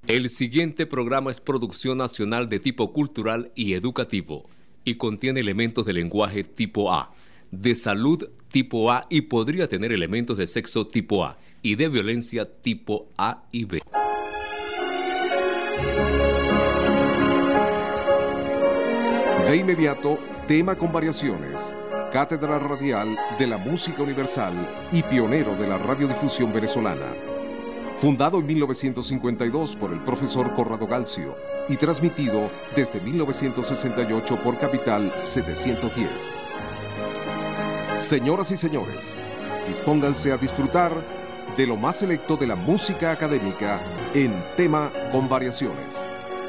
El siguiente programa es producción nacional de tipo cultural y educativo y contiene elementos de lenguaje tipo A, de salud tipo A y podría tener elementos de sexo tipo A y de violencia tipo A y B. De inmediato, tema con variaciones. Cátedra Radial de la Música Universal y pionero de la radiodifusión venezolana. Fundado en 1952 por el profesor Corrado Galcio y transmitido desde 1968 por Capital 710. Señoras y señores, dispónganse a disfrutar de lo más selecto de la música académica en tema con variaciones.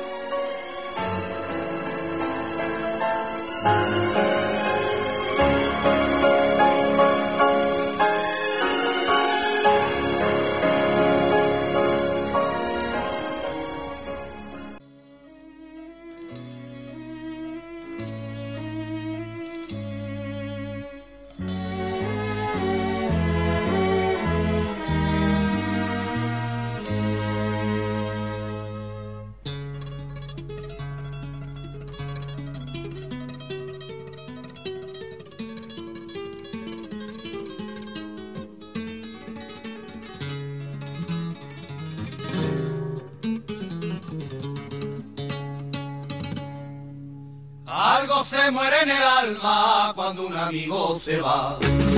Algo se muere en el alma cuando un amigo se va.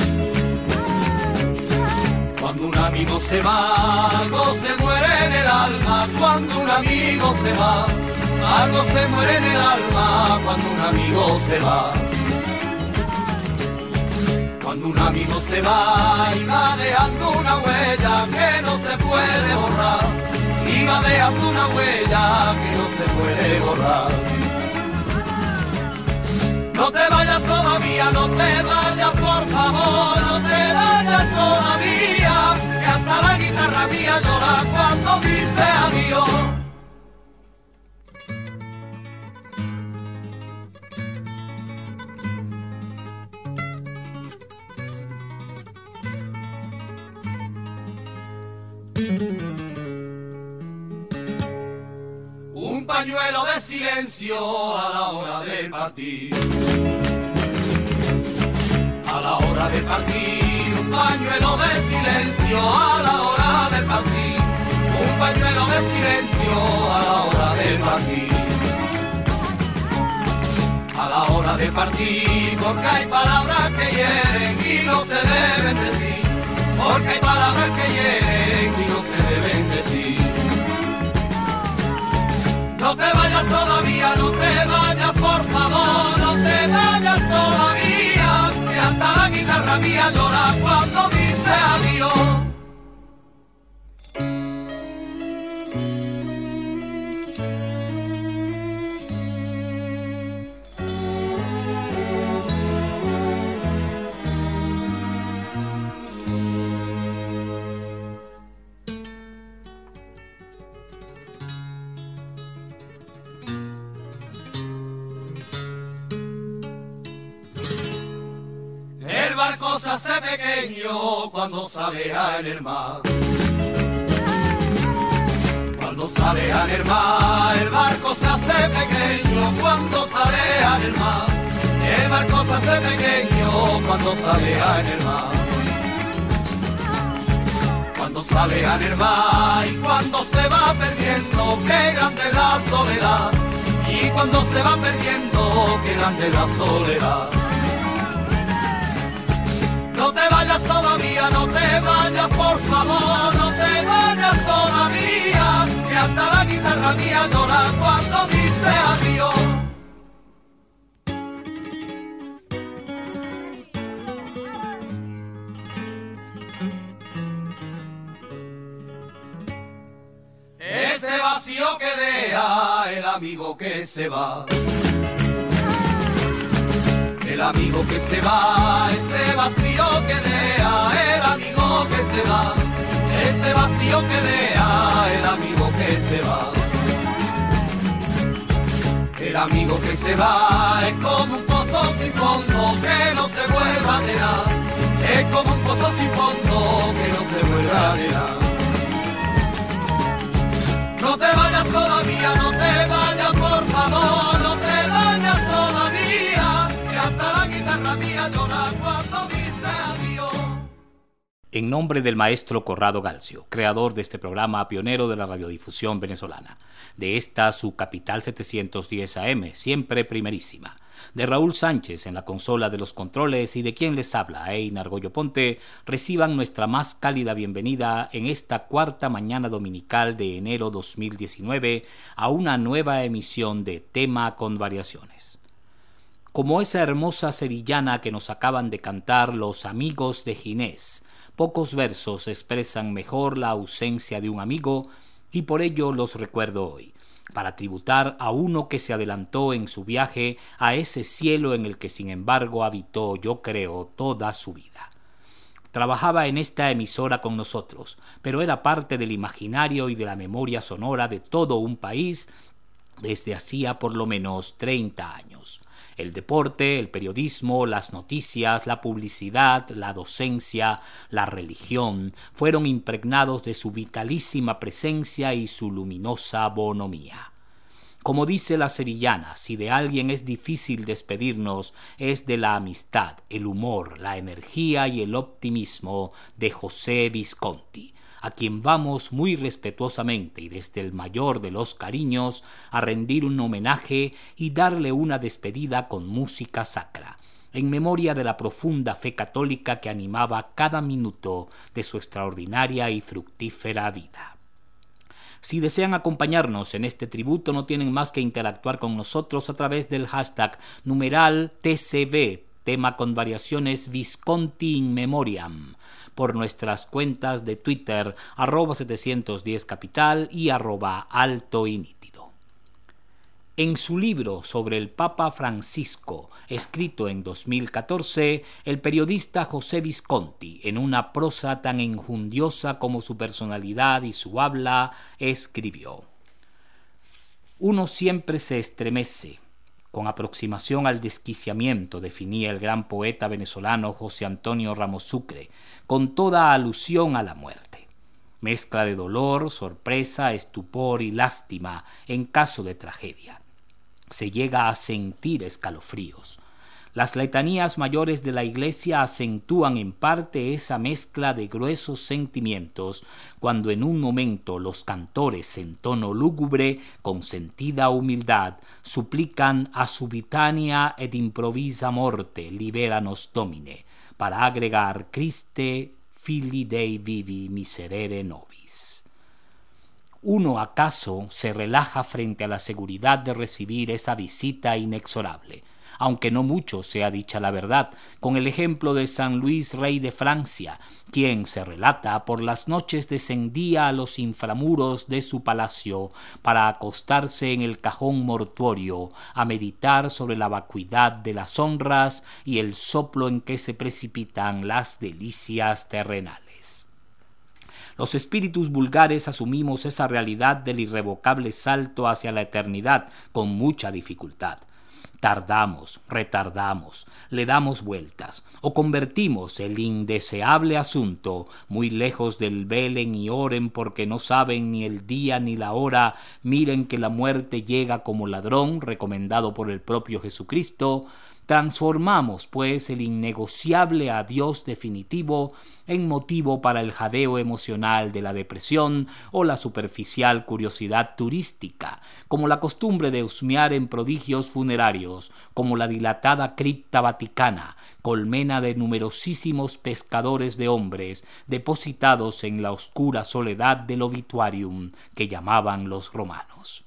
Cuando un amigo se va, algo se muere en el alma cuando un amigo se va. Algo se muere en el alma cuando un amigo se va. Cuando un amigo se va y va dejando una huella que no se puede borrar. Y va dejando una huella que no se puede borrar. No te vayas todavía, no te vayas por favor, no te vayas todavía, que hasta la guitarra mía llora cuando dice adiós. Un pañuelo de silencio a la hora de partir. A la hora de partir, un pañuelo de silencio a la hora de partir. Un pañuelo de silencio a la hora de partir. A la hora de partir, porque hay palabras que hieren y no se deben decir. Porque hay palabras que hieren y no se deben decir. No te vayas todavía, no te vayas por favor, no te vayas todavía, que hasta la guitarra mía llora cuando dice adiós. El barco se hace pequeño cuando sale en el mar. Cuando sale en el mar, el barco se hace pequeño cuando sale en el mar. El barco se hace pequeño cuando sale en el mar. Cuando sale en el mar y cuando se va perdiendo, qué grande la soledad. Y cuando se va perdiendo, qué grande la soledad. No te vayas todavía, no te vayas por favor, no te vayas todavía, que hasta la guitarra mía llora cuando dice adiós. Ese vacío que deja el amigo que se va. El amigo que se va, ese vacío que deja el amigo que se va. Ese vacío que deja el amigo que se va. El amigo que se va es como un pozo sin fondo que no se vuelva a llenar. Es como un pozo sin fondo que no se vuelva a llenar. No te vayas En nombre del maestro Corrado Galcio, creador de este programa pionero de la radiodifusión venezolana, de esta su Capital 710 AM, siempre primerísima, de Raúl Sánchez en la consola de los controles y de quien les habla, Einar Goyo Ponte, reciban nuestra más cálida bienvenida en esta cuarta mañana dominical de enero 2019 a una nueva emisión de Tema con Variaciones. Como esa hermosa sevillana que nos acaban de cantar los amigos de Ginés, pocos versos expresan mejor la ausencia de un amigo y por ello los recuerdo hoy, para tributar a uno que se adelantó en su viaje a ese cielo en el que sin embargo habitó, yo creo, toda su vida. Trabajaba en esta emisora con nosotros, pero era parte del imaginario y de la memoria sonora de todo un país desde hacía por lo menos 30 años. El deporte, el periodismo, las noticias, la publicidad, la docencia, la religión fueron impregnados de su vitalísima presencia y su luminosa bonomía. Como dice la sevillana, si de alguien es difícil despedirnos, es de la amistad, el humor, la energía y el optimismo de José Visconti, a quien vamos muy respetuosamente y desde el mayor de los cariños a rendir un homenaje y darle una despedida con música sacra, en memoria de la profunda fe católica que animaba cada minuto de su extraordinaria y fructífera vida. Si desean acompañarnos en este tributo, no tienen más que interactuar con nosotros a través del hashtag #TCV, tema con variaciones Visconti in Memoriam, por nuestras cuentas de Twitter, @710capital y @alto y nítido. En su libro sobre el Papa Francisco, escrito en 2014, el periodista José Visconti, en una prosa tan enjundiosa como su personalidad y su habla, escribió: «Uno siempre se estremece». Con aproximación al desquiciamiento, definía el gran poeta venezolano José Antonio Ramos Sucre, con toda alusión a la muerte. Mezcla de dolor, sorpresa, estupor y lástima en caso de tragedia. Se llega a sentir escalofríos. Las letanías mayores de la Iglesia acentúan en parte esa mezcla de gruesos sentimientos cuando en un momento los cantores en tono lúgubre, con sentida humildad, suplican a subitania ed improvisa morte liberanos Domine, para agregar Christe Filii Dei vivi miserere nobis. ¿Uno acaso se relaja frente a la seguridad de recibir esa visita inexorable? Aunque no mucho sea dicha la verdad, con el ejemplo de San Luis, rey de Francia, quien, se relata, por las noches descendía a los inframuros de su palacio para acostarse en el cajón mortuorio a meditar sobre la vacuidad de las honras y el soplo en que se precipitan las delicias terrenales. Los espíritus vulgares asumimos esa realidad del irrevocable salto hacia la eternidad con mucha dificultad. Tardamos, retardamos, le damos vueltas o convertimos el indeseable asunto, muy lejos del velen y oren porque no saben ni el día ni la hora, miren que la muerte llega como ladrón, recomendado por el propio Jesucristo. Transformamos, pues, el innegociable adiós definitivo en motivo para el jadeo emocional de la depresión o la superficial curiosidad turística, como la costumbre de husmear en prodigios funerarios, como la dilatada cripta vaticana, colmena de numerosísimos pescadores de hombres depositados en la oscura soledad del obituarium que llamaban los romanos.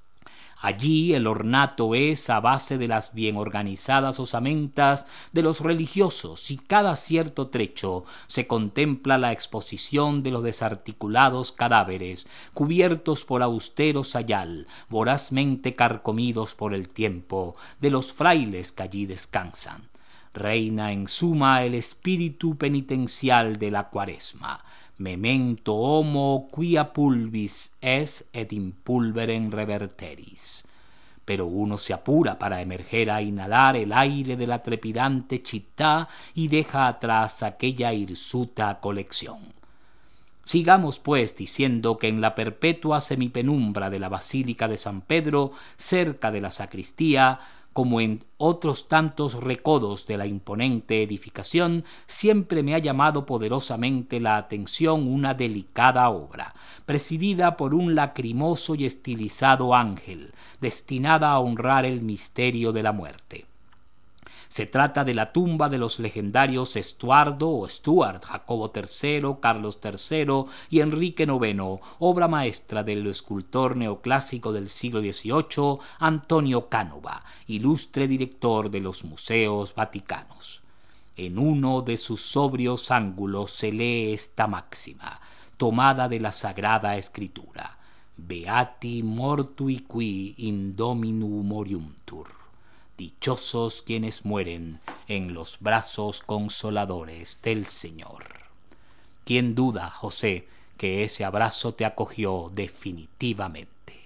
Allí el ornato es a base de las bien organizadas osamentas de los religiosos y cada cierto trecho se contempla la exposición de los desarticulados cadáveres cubiertos por austero sayal, vorazmente carcomidos por el tiempo, de los frailes que allí descansan. Reina en suma el espíritu penitencial de la Cuaresma. Memento homo quia pulvis es et in pulverem reverteris. Pero uno se apura para emerger a inhalar el aire de la trepidante città y deja atrás aquella hirsuta colección. Sigamos pues diciendo que en la perpetua semipenumbra de la Basílica de San Pedro, cerca de la sacristía, como en otros tantos recodos de la imponente edificación, siempre me ha llamado poderosamente la atención una delicada obra, presidida por un lacrimoso y estilizado ángel, destinada a honrar el misterio de la muerte. Se trata de la tumba de los legendarios Estuardo o Stuart, Jacobo III, Carlos III y Enrique IX, obra maestra del escultor neoclásico del siglo XVIII, Antonio Cánova, ilustre director de los museos vaticanos. En uno de sus sobrios ángulos se lee esta máxima, tomada de la Sagrada Escritura: Beati mortui qui in Dominu moriuntur. Dichosos quienes mueren en los brazos consoladores del Señor. ¿Quién duda, José, que ese abrazo te acogió definitivamente?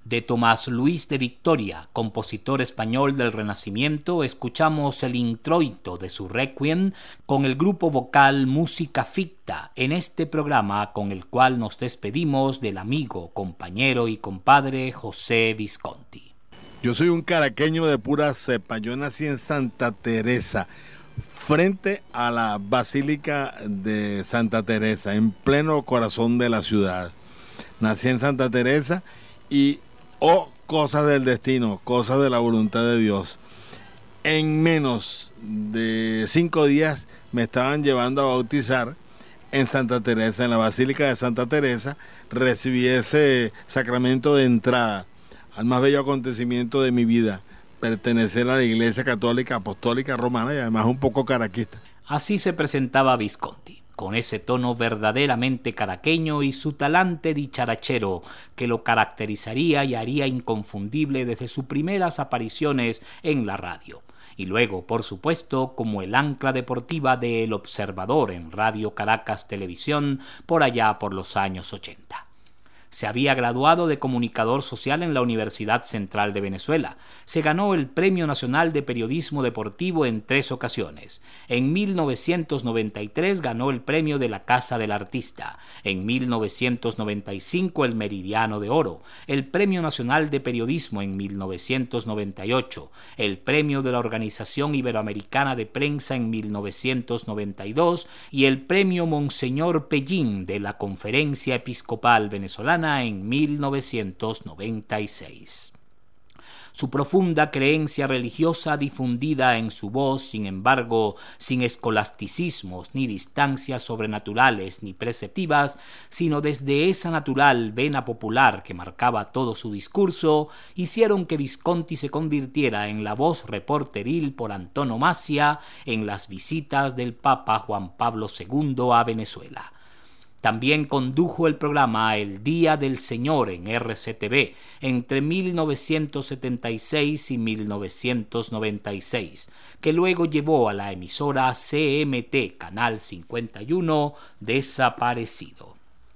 De Tomás Luis de Victoria, compositor español del Renacimiento, escuchamos el introito de su Requiem con el grupo vocal Música Ficta en este programa con el cual nos despedimos del amigo, compañero y compadre José Visconti. Yo soy un caraqueño de pura cepa. Yo nací en Santa Teresa, frente a la Basílica de Santa Teresa, en pleno corazón de la ciudad. Nací en Santa Teresa y cosas del destino, cosas de la voluntad de Dios. En menos de 5 días me estaban llevando a bautizar en Santa Teresa, en la Basílica de Santa Teresa. Recibí ese sacramento de entrada al más bello acontecimiento de mi vida, pertenecer a la Iglesia Católica Apostólica Romana y además un poco caraquista. Así se presentaba Visconti, con ese tono verdaderamente caraqueño y su talante dicharachero que lo caracterizaría y haría inconfundible desde sus primeras apariciones en la radio. Y luego, por supuesto, como el ancla deportiva de El Observador en Radio Caracas Televisión por allá por los años 80. Se había graduado de comunicador social en la Universidad Central de Venezuela. Se ganó el Premio Nacional de Periodismo Deportivo en 3 ocasiones. En 1993 ganó el Premio de la Casa del Artista. En 1995 el Meridiano de Oro. El Premio Nacional de Periodismo en 1998. El Premio de la Organización Iberoamericana de Prensa en 1992 y el Premio Monseñor Pellín de la Conferencia Episcopal Venezolana en 1996. Su profunda creencia religiosa difundida en su voz, sin embargo, sin escolasticismos ni distancias sobrenaturales ni preceptivas, sino desde esa natural vena popular que marcaba todo su discurso, hicieron que Visconti se convirtiera en la voz reporteril por antonomasia en las visitas del Papa Juan Pablo II a Venezuela. También condujo el programa El Día del Señor en RCTV entre 1976 y 1996, que luego llevó a la emisora CMT, Canal 51, desaparecido.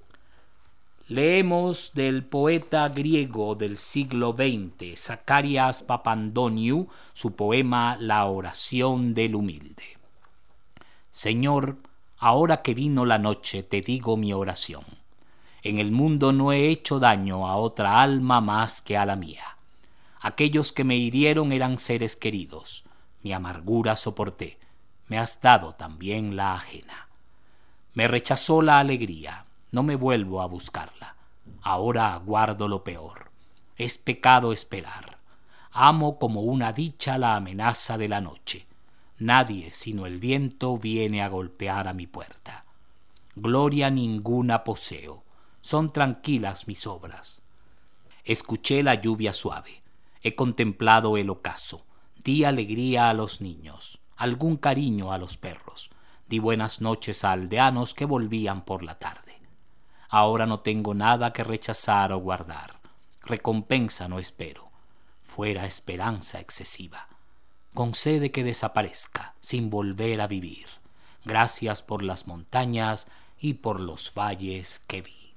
Leemos del poeta griego del siglo XX, Zacarias Papandoniou, su poema La oración del humilde. Señor, ahora que vino la noche te digo mi oración. En el mundo no he hecho daño a otra alma más que a la mía. Aquellos que me hirieron eran seres queridos. Mi amargura soporté. Me has dado también la ajena. Me rechazó la alegría. No me vuelvo a buscarla. Ahora aguardo lo peor. Es pecado esperar. Amo como una dicha la amenaza de la noche. Nadie sino el viento viene a golpear a mi puerta. Gloria ninguna poseo, son tranquilas mis obras. Escuché la lluvia suave, he contemplado el ocaso, di alegría a los niños, algún cariño a los perros, di buenas noches a aldeanos que volvían por la tarde. Ahora no tengo nada que rechazar o guardar, recompensa no espero, fuera esperanza excesiva. Concede que desaparezca sin volver a vivir. Gracias por las montañas y por los valles que vi.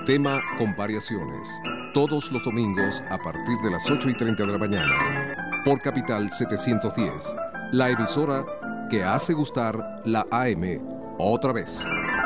Tema con variaciones. Todos los domingos a partir de las 8:30 de la mañana. Por Capital 710. La emisora que hace gustar la AM otra vez.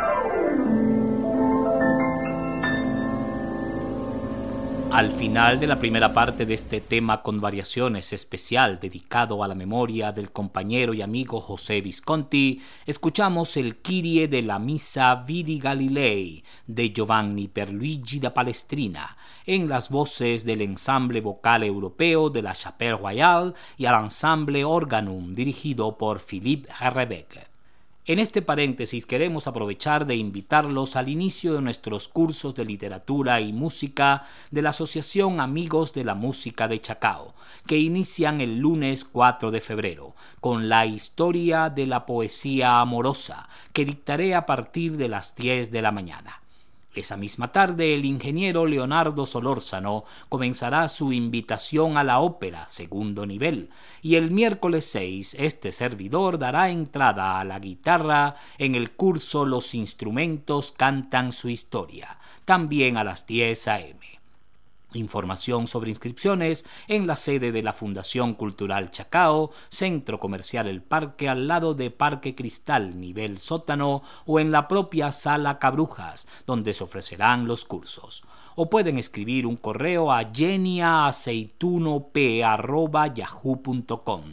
Al final de la primera parte de este tema con variaciones especial dedicado a la memoria del compañero y amigo José Visconti, escuchamos el Kyrie de la Misa Vidi Galilei de Giovanni Pierluigi da Palestrina en las voces del ensamble vocal europeo de la Chapelle Royale y al ensamble Organum dirigido por Philippe Herrebeck. En este paréntesis queremos aprovechar de invitarlos al inicio de nuestros cursos de literatura y música de la Asociación Amigos de la Música de Chacao, que inician el lunes 4 de febrero, con la historia de la poesía amorosa, que dictaré a partir de las 10 de la mañana. Esa misma tarde, el ingeniero Leonardo Solórzano comenzará su invitación a la ópera, segundo nivel, y el miércoles 6, este servidor dará entrada a la guitarra en el curso Los instrumentos cantan su historia, también a las 10 a.m. Información sobre inscripciones en la sede de la Fundación Cultural Chacao, Centro Comercial El Parque, al lado de Parque Cristal, nivel sótano, o en la propia Sala Cabrujas, donde se ofrecerán los cursos. O pueden escribir un correo a geniaaceituno.p@yahoo.com,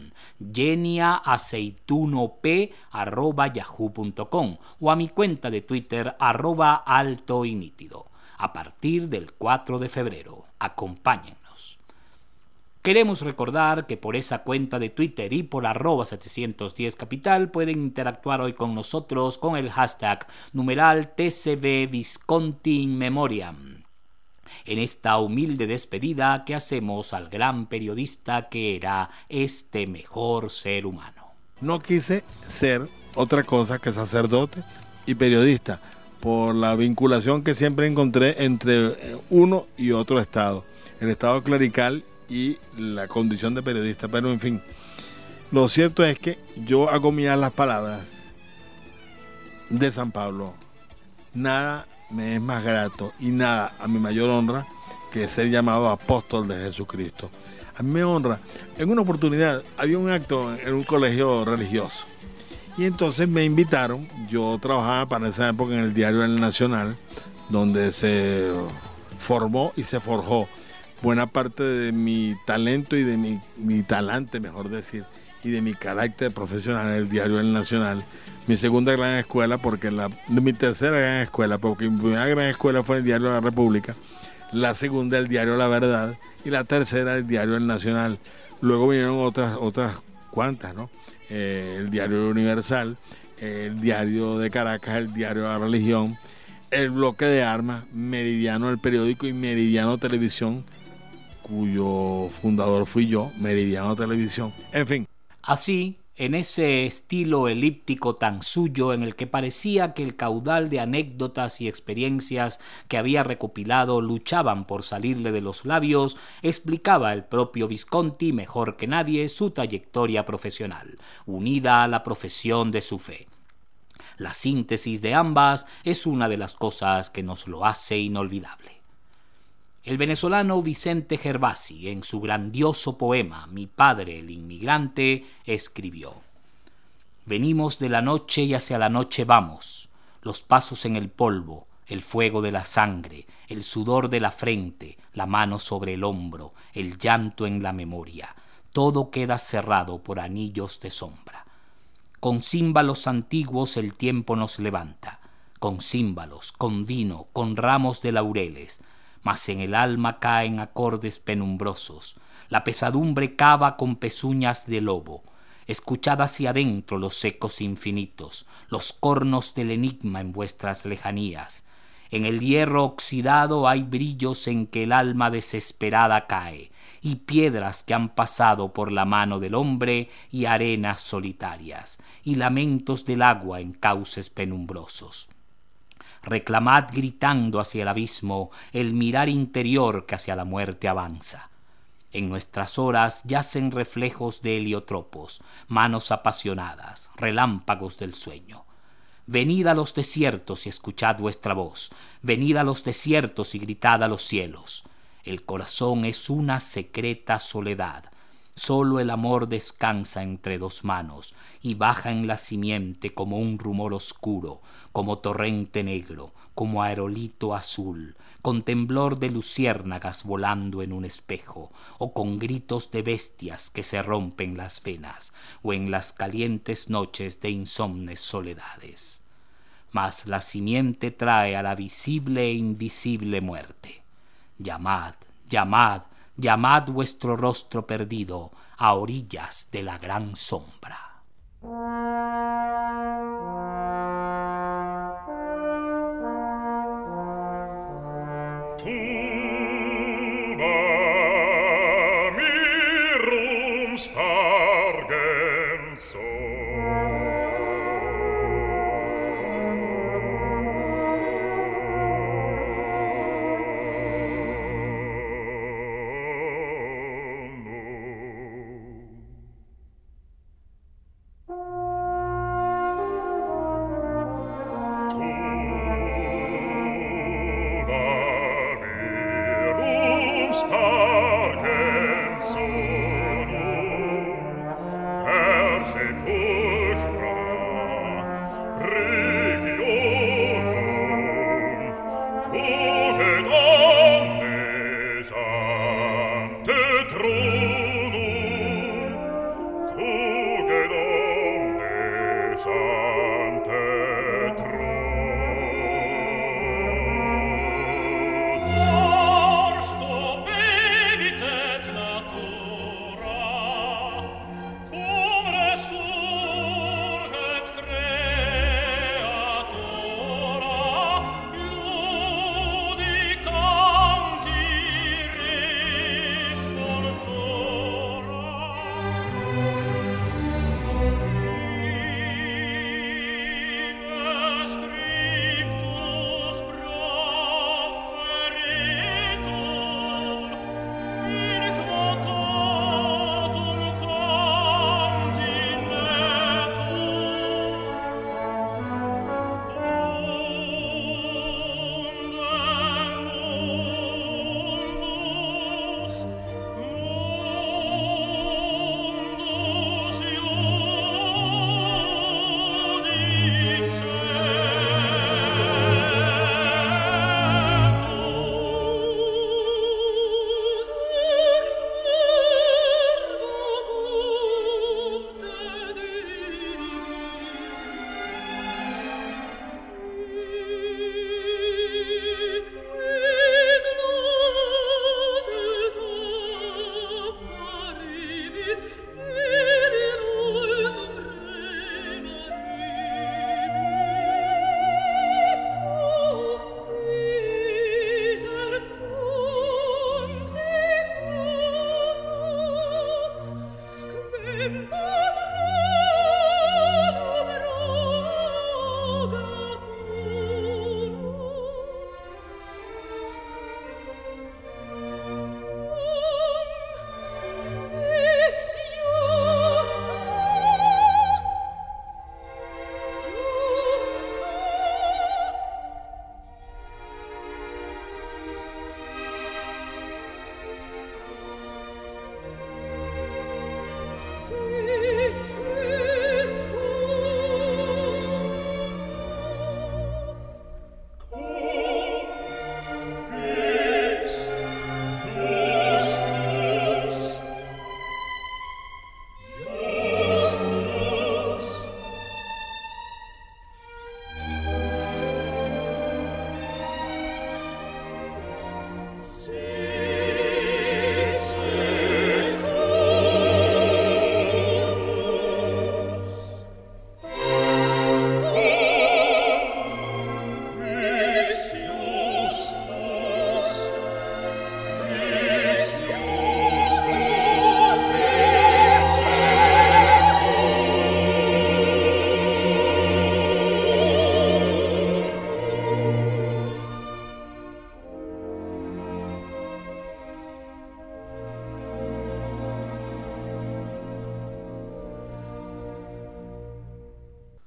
geniaaceituno.p@yahoo.com, o a mi cuenta de Twitter @altoynítido. A partir del 4 de febrero. Acompáñennos. Queremos recordar que por esa cuenta de Twitter y por @710capital pueden interactuar hoy con nosotros con el hashtag #TCV Visconti in Memoriam. En esta humilde despedida que hacemos al gran periodista que era este mejor ser humano. No quise ser otra cosa que sacerdote y periodista, por la vinculación que siempre encontré entre uno y otro estado, el estado clerical y la condición de periodista. Pero en fin, lo cierto es que yo hago mías las palabras de San Pablo. Nada me es más grato y nada a mi mayor honra que ser llamado apóstol de Jesucristo. A mí me honra. En una oportunidad había un acto en un colegio religioso. Y entonces me invitaron. Yo trabajaba para esa época en el diario El Nacional, donde se formó y se forjó buena parte de mi talento y de mi talante, mejor decir, y de mi carácter profesional en el diario El Nacional. Mi segunda gran escuela, mi tercera gran escuela, porque mi primera gran escuela fue el diario La República, la segunda el diario La Verdad y la tercera el diario El Nacional. Luego vinieron otras cuantas, ¿no? El diario Universal, el diario de Caracas, el diario La Religión, el Bloque de Armas, Meridiano, el periódico, y Meridiano Televisión, cuyo fundador fui yo, Meridiano Televisión, en fin. Así, en ese estilo elíptico tan suyo en el que parecía que el caudal de anécdotas y experiencias que había recopilado luchaban por salirle de los labios, explicaba el propio Visconti mejor que nadie su trayectoria profesional, unida a la profesión de su fe. La síntesis de ambas es una de las cosas que nos lo hace inolvidable. El venezolano Vicente Gervasi, en su grandioso poema Mi padre el inmigrante, escribió: venimos de la noche y hacia la noche vamos, los pasos en el polvo, el fuego de la sangre, el sudor de la frente, la mano sobre el hombro, el llanto en la memoria, todo queda cerrado por anillos de sombra. Con címbalos antiguos el tiempo nos levanta, con címbalos, con vino, con ramos de laureles, mas en el alma caen acordes penumbrosos, la pesadumbre cava con pezuñas de lobo, escuchad hacia adentro los ecos infinitos, los cornos del enigma en vuestras lejanías. En el hierro oxidado hay brillos en que el alma desesperada cae, y piedras que han pasado por la mano del hombre y arenas solitarias, y lamentos del agua en cauces penumbrosos. Reclamad gritando hacia el abismo el mirar interior que hacia la muerte avanza. En nuestras horas yacen reflejos de heliotropos, manos apasionadas, relámpagos del sueño. Venid a los desiertos y escuchad vuestra voz. Venid a los desiertos y gritad a los cielos. El corazón es una secreta soledad. Solo el amor descansa entre dos manos y baja en la simiente como un rumor oscuro, como torrente negro, como aerolito azul, con temblor de luciérnagas volando en un espejo, o con gritos de bestias que se rompen las venas, o en las calientes noches de insomnes soledades. Mas la simiente trae a la visible e invisible muerte. Llamad, llamad, llamad vuestro rostro perdido a orillas de la gran sombra.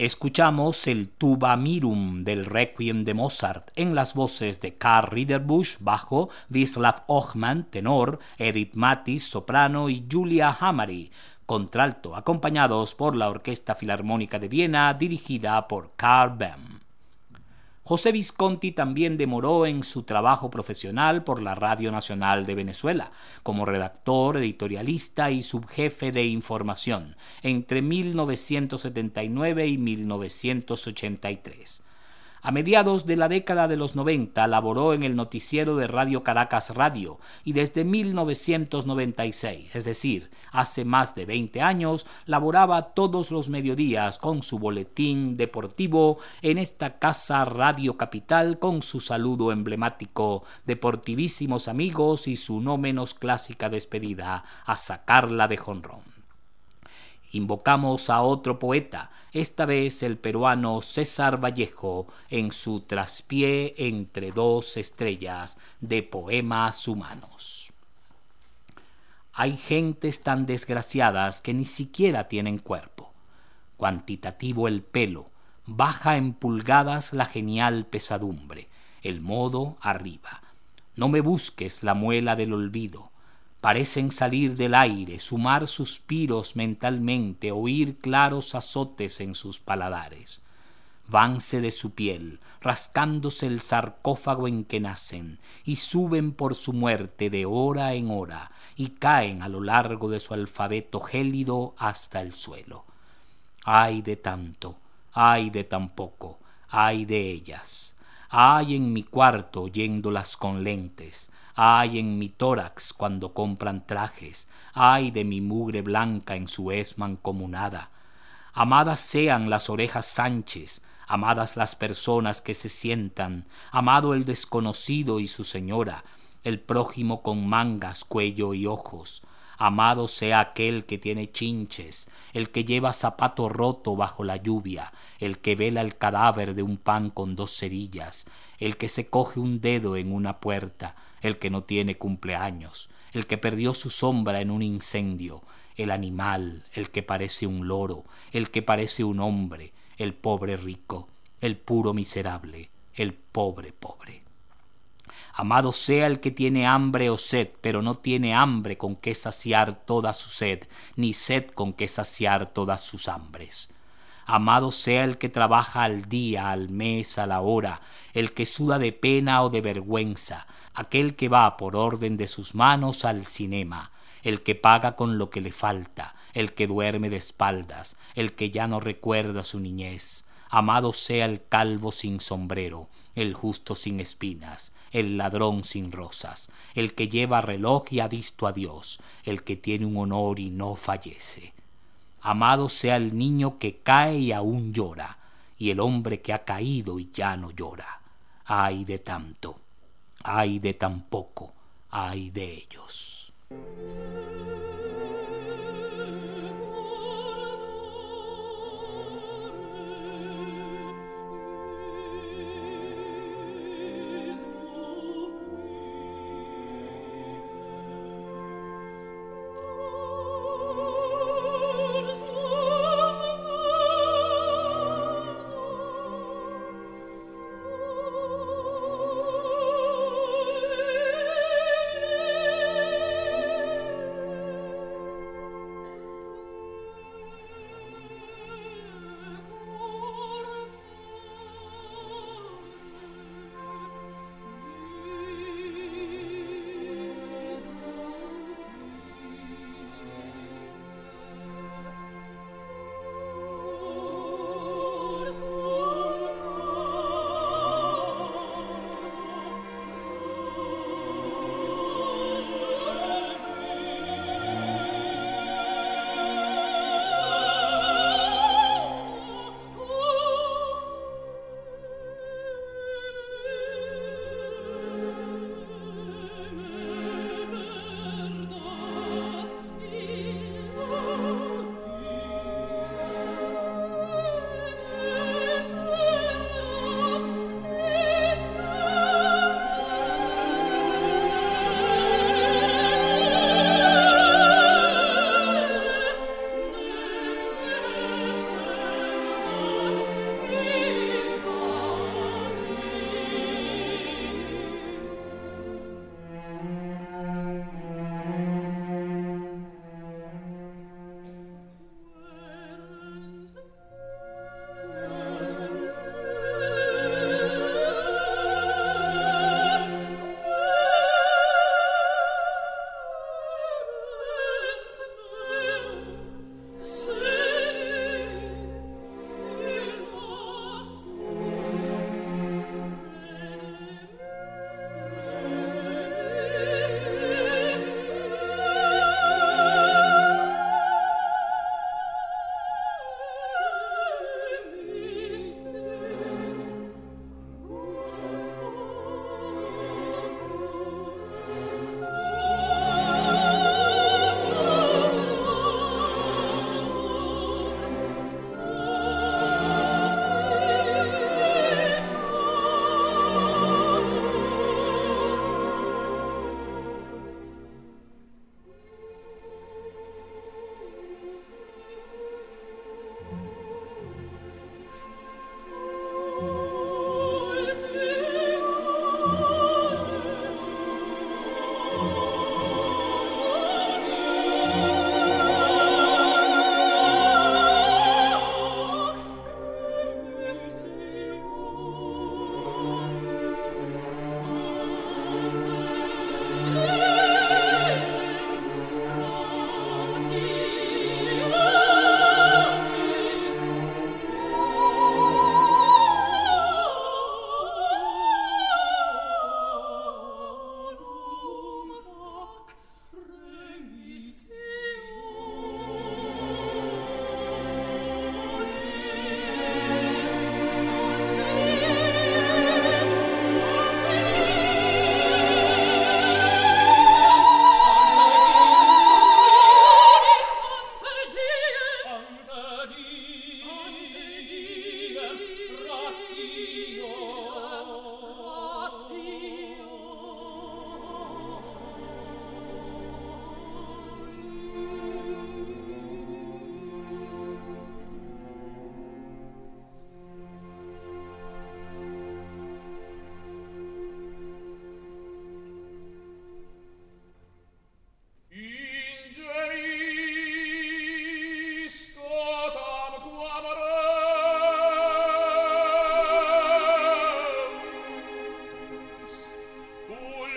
Escuchamos el Tuba Mirum del Requiem de Mozart en las voces de Karl Ridderbusch, bajo, Wislaw Ochman, tenor, Edith Mathis, soprano y Julia Hamary, contralto, acompañados por la Orquesta Filarmónica de Viena, dirigida por Carl Bem. José Visconti también demoró en su trabajo profesional por la Radio Nacional de Venezuela, como redactor, editorialista y subjefe de información, entre 1979 y 1983. A mediados de la década de los 90 laboró en el noticiero de Radio Caracas Radio y desde 1996, es decir, hace más de 20 años, laboraba todos los mediodías con su boletín deportivo en esta casa Radio Capital con su saludo emblemático, deportivísimos amigos y su no menos clásica despedida, a sacarla de jonrón. Invocamos a otro poeta, esta vez el peruano César Vallejo, en su traspié entre dos estrellas de poemas humanos. Hay gentes tan desgraciadas que ni siquiera tienen cuerpo. Cuantitativo el pelo, baja en pulgadas la genial pesadumbre, el modo arriba. No me busques la muela del olvido. Parecen salir del aire, sumar suspiros mentalmente, oír claros azotes en sus paladares. Vanse de su piel, rascándose el sarcófago en que nacen, y suben por su muerte de hora en hora, y caen a lo largo de su alfabeto gélido hasta el suelo. Ay de tanto, ay de tan poco, ay de ellas. Ay en mi cuarto oyéndolas con lentes. Ay en mi tórax cuando compran trajes, ay de mi mugre blanca en su hez mancomunada. Amadas sean las orejas Sánchez, amadas las personas que se sientan, amado el desconocido y su señora, el prójimo con mangas, cuello y ojos. Amado sea aquel que tiene chinches, el que lleva zapato roto bajo la lluvia, el que vela el cadáver de un pan con 2 cerillas, el que se coge un dedo en una puerta, el que no tiene cumpleaños, el que perdió su sombra en un incendio, el animal, el que parece un loro, el que parece un hombre, el pobre rico, el puro miserable, el pobre pobre. Amado sea el que tiene hambre o sed, pero no tiene hambre con que saciar toda su sed, ni sed con que saciar todas sus hambres. Amado sea el que trabaja al día, al mes, a la hora, el que suda de pena o de vergüenza, aquel que va por orden de sus manos al cinema, el que paga con lo que le falta, el que duerme de espaldas, el que ya no recuerda su niñez. Amado sea el calvo sin sombrero, el justo sin espinas, el ladrón sin rosas, el que lleva reloj y ha visto a Dios, el que tiene un honor y no fallece. Amado sea el niño que cae y aún llora, y el hombre que ha caído y ya no llora. Ay de tanto, ay de tan poco, ay de ellos.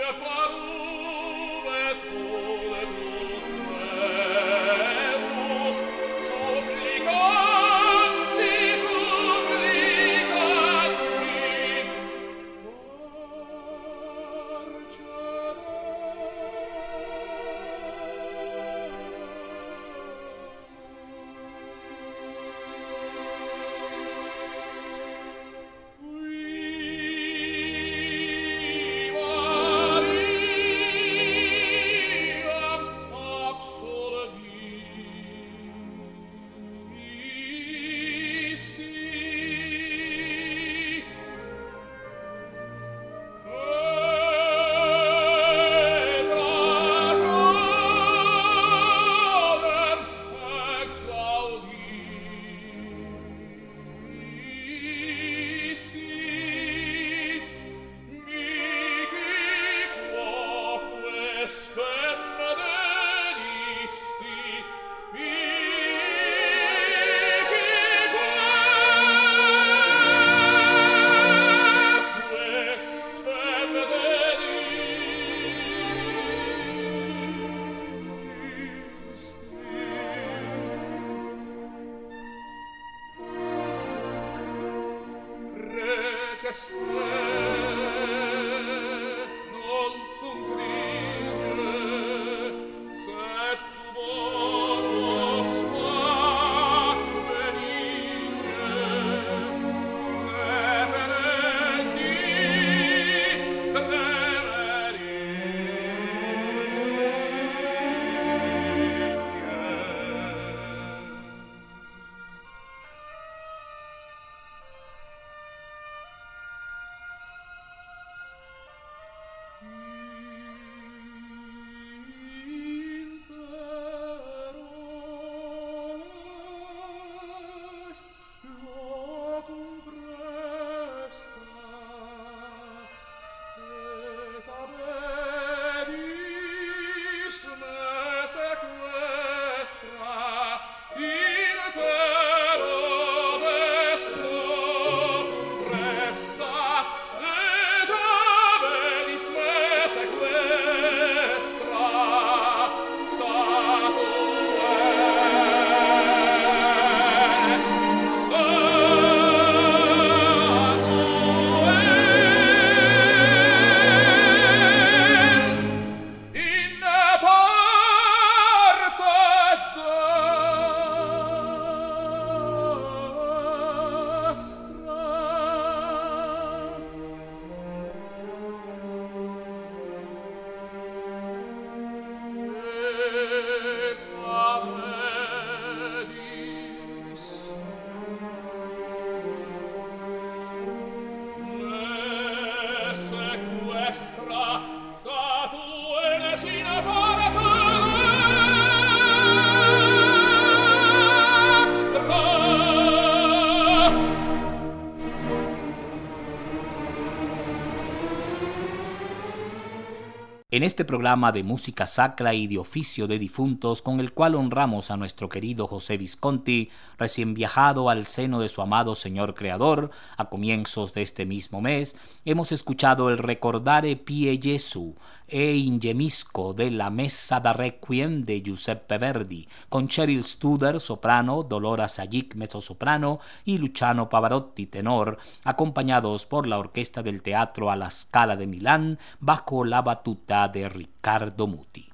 En este programa de música sacra y de oficio de difuntos, con el cual honramos a nuestro querido José Visconti, recién viajado al seno de su amado Señor Creador, a comienzos de este mismo mes, hemos escuchado el Recordare Pie Jesu e Ingemisco de la Messa da Requiem de Giuseppe Verdi, con Cheryl Studer, soprano, Dolora Sajic, mezzosoprano, y Luciano Pavarotti, tenor, acompañados por la Orquesta del Teatro alla Scala de Milán, bajo la batuta de Riccardo Muti.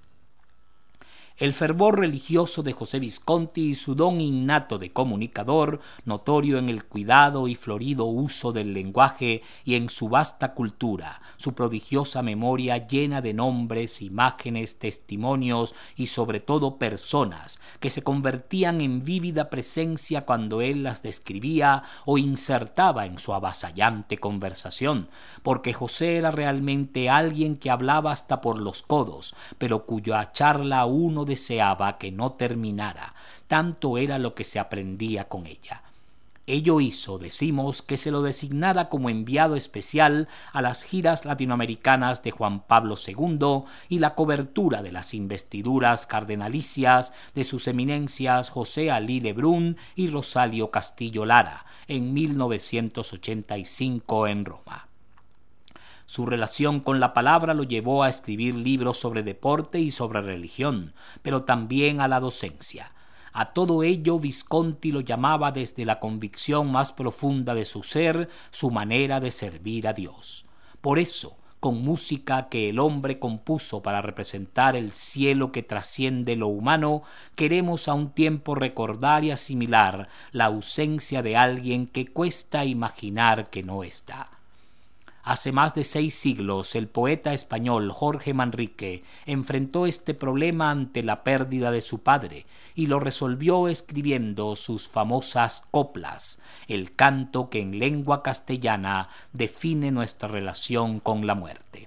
El fervor religioso de José Visconti y su don innato de comunicador, notorio en el cuidado y florido uso del lenguaje y en su vasta cultura, su prodigiosa memoria llena de nombres, imágenes, testimonios y sobre todo personas que se convertían en vívida presencia cuando él las describía o insertaba en su avasallante conversación, porque José era realmente alguien que hablaba hasta por los codos, pero cuya charla uno deseaba que no terminara, tanto era lo que se aprendía con ella. Ello hizo, decimos, que se lo designara como enviado especial a las giras latinoamericanas de Juan Pablo II y la cobertura de las investiduras cardenalicias de sus eminencias José Alí Lebrun y Rosalio Castillo Lara en 1985 en Roma. Su relación con la palabra lo llevó a escribir libros sobre deporte y sobre religión, pero también a la docencia. A todo ello Visconti lo llamaba desde la convicción más profunda de su ser, su manera de servir a Dios. Por eso, con música que el hombre compuso para representar el cielo que trasciende lo humano, queremos a un tiempo recordar y asimilar la ausencia de alguien que cuesta imaginar que no está. Hace más de 6 siglos, el poeta español Jorge Manrique enfrentó este problema ante la pérdida de su padre y lo resolvió escribiendo sus famosas coplas, el canto que en lengua castellana define nuestra relación con la muerte.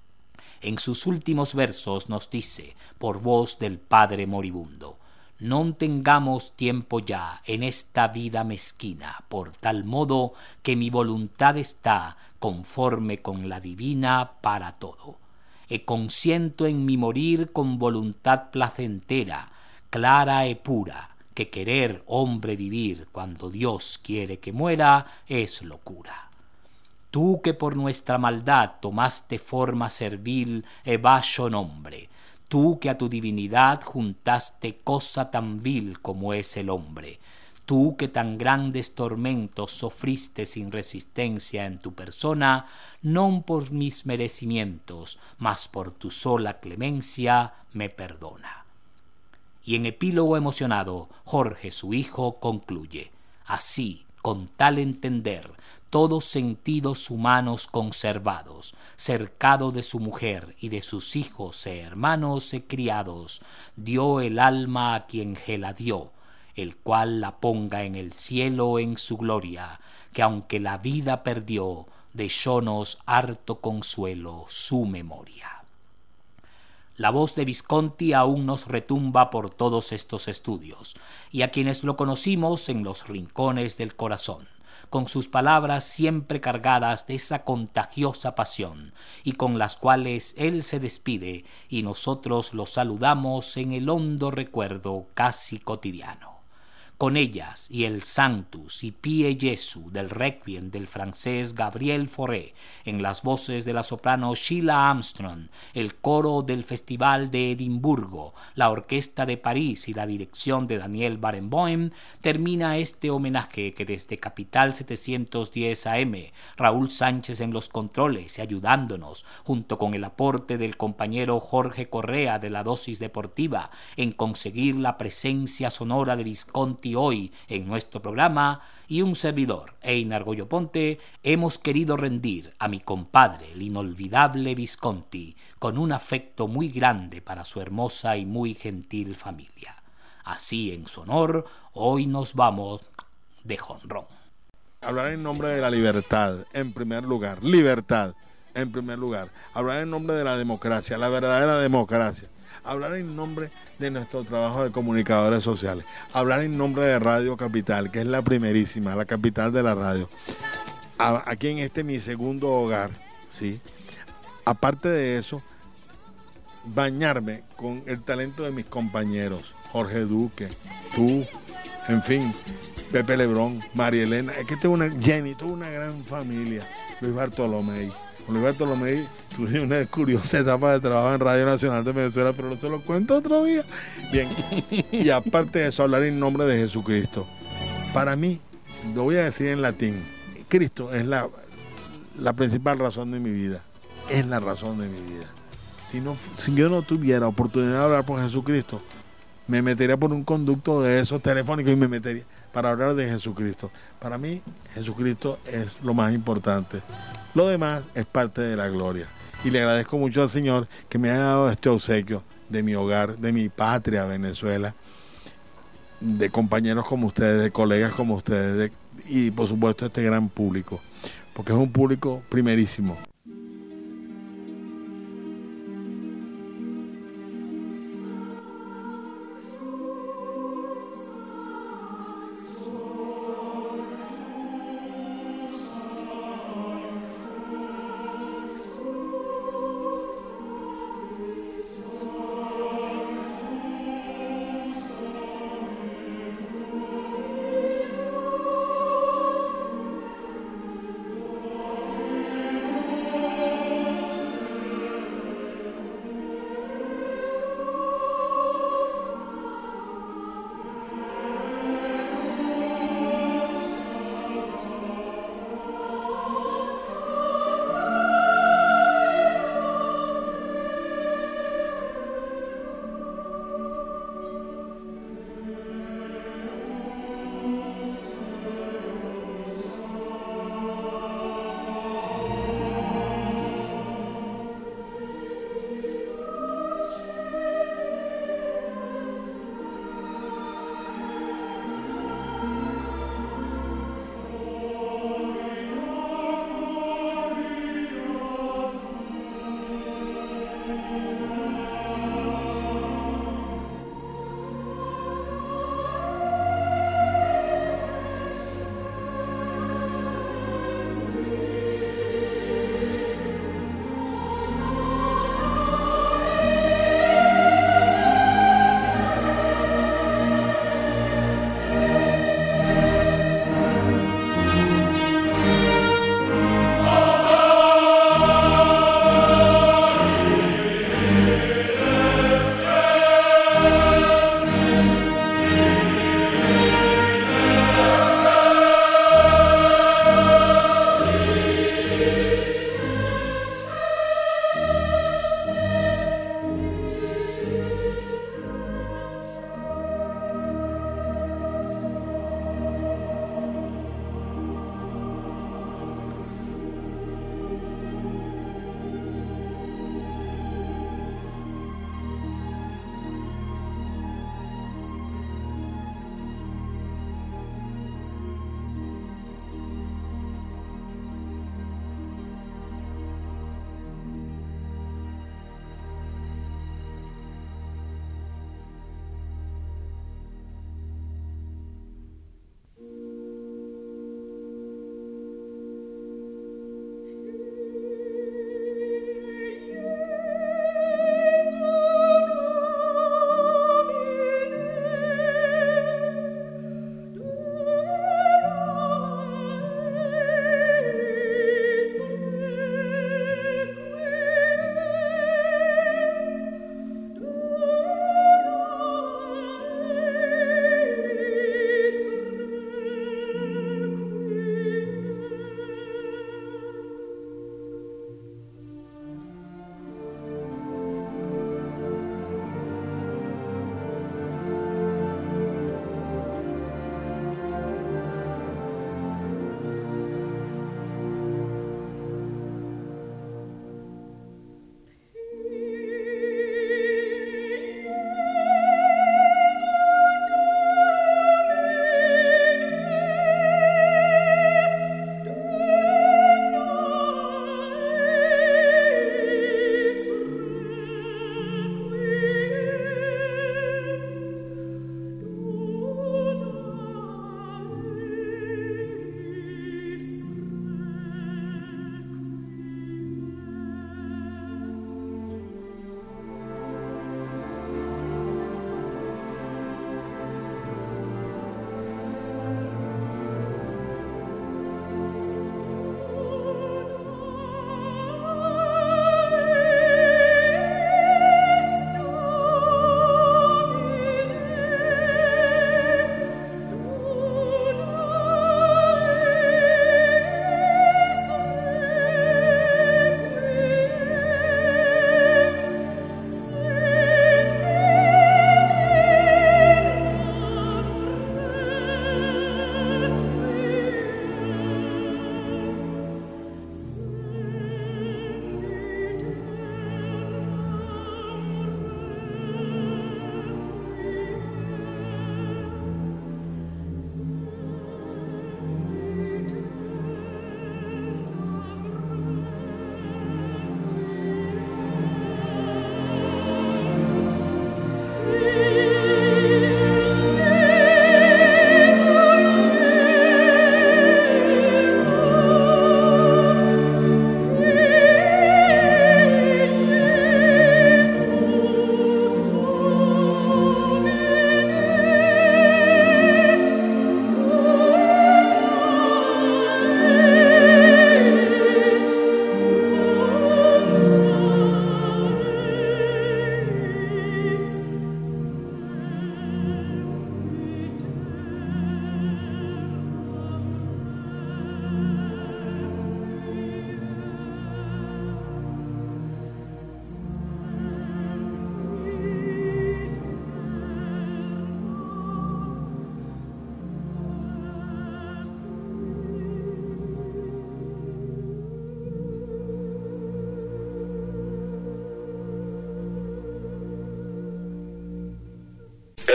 En sus últimos versos nos dice, por voz del padre moribundo: «Non tengamos tiempo ya en esta vida mezquina, por tal modo que mi voluntad está conforme con la divina para todo. E consiento en mi morir con voluntad placentera, clara e pura, que querer hombre vivir cuando Dios quiere que muera es locura. Tú que por nuestra maldad tomaste forma servil e bajo nombre, tú que a tu divinidad juntaste cosa tan vil como es el hombre, tú que tan grandes tormentos sofriste sin resistencia en tu persona, non por mis merecimientos, mas por tu sola clemencia, me perdona». Y en epílogo emocionado, Jorge, su hijo, concluye: «Así, con tal entender, todos sentidos humanos conservados, cercado de su mujer y de sus hijos e hermanos e criados, dio el alma a quien la dio, el cual la ponga en el cielo en su gloria, que aunque la vida perdió, dejónos harto consuelo su memoria». La voz de Visconti aún nos retumba por todos estos estudios, y a quienes lo conocimos en los rincones del corazón, con sus palabras siempre cargadas de esa contagiosa pasión, y con las cuales él se despide y nosotros lo saludamos en el hondo recuerdo casi cotidiano. Con ellas y el Sanctus y Pie Jesu del Requiem del francés Gabriel Fauré, en las voces de la soprano Sheila Armstrong, el coro del Festival de Edimburgo, la Orquesta de París y la dirección de Daniel Barenboim, termina este homenaje que desde Capital 710 AM, Raúl Sánchez en los controles y ayudándonos, junto con el aporte del compañero Jorge Correa de la Dosis Deportiva, en conseguir la presencia sonora de Visconti hoy en nuestro programa, y un servidor, Einar Goyo Ponte, hemos querido rendir a mi compadre, el inolvidable Visconti, con un afecto muy grande para su hermosa y muy gentil familia. Así, en su honor, hoy nos vamos de jonrón. Hablar en nombre de la libertad, en primer lugar. Libertad, en primer lugar. Hablar en nombre de la democracia, la verdadera democracia. Hablar en nombre de nuestro trabajo de comunicadores sociales. Hablar en nombre de Radio Capital, que es la primerísima, la capital de la radio. Aquí en mi segundo hogar, ¿sí? Aparte de eso, bañarme con el talento de mis compañeros. Jorge Duque, tú, en fin, Pepe Lebrón, María Elena. Es que tengo una gran familia. Luis Bartolomé. Con Luis Bartolomé tuve una curiosa etapa de trabajo en Radio Nacional de Venezuela, pero no se lo cuento otro día. Bien, y aparte de eso, hablar en nombre de Jesucristo. Para mí, lo voy a decir en latín, Cristo es la principal razón de mi vida. Es la razón de mi vida. Si yo no tuviera oportunidad de hablar por Jesucristo, me metería por un conducto de esos telefónicos y me metería para hablar de Jesucristo. Para mí, Jesucristo es lo más importante. Lo demás es parte de la gloria. Y le agradezco mucho al Señor que me haya dado este obsequio de mi hogar, de mi patria, Venezuela, de compañeros como ustedes, de colegas como ustedes, y por supuesto este gran público, porque es un público primerísimo.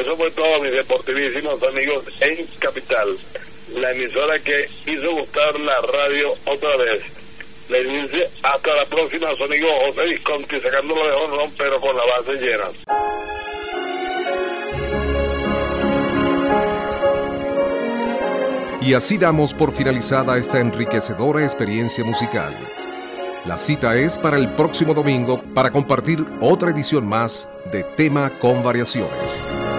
Eso fue todo, mis deportivísimos amigos en Capital, la emisora que hizo gustar la radio otra vez. Les dice hasta la próxima, su amigo José Visconti, sacándolo de honrón, pero con la base llena. Y así damos por finalizada esta enriquecedora experiencia musical. La cita es para el próximo domingo para compartir otra edición más de Tema con Variaciones.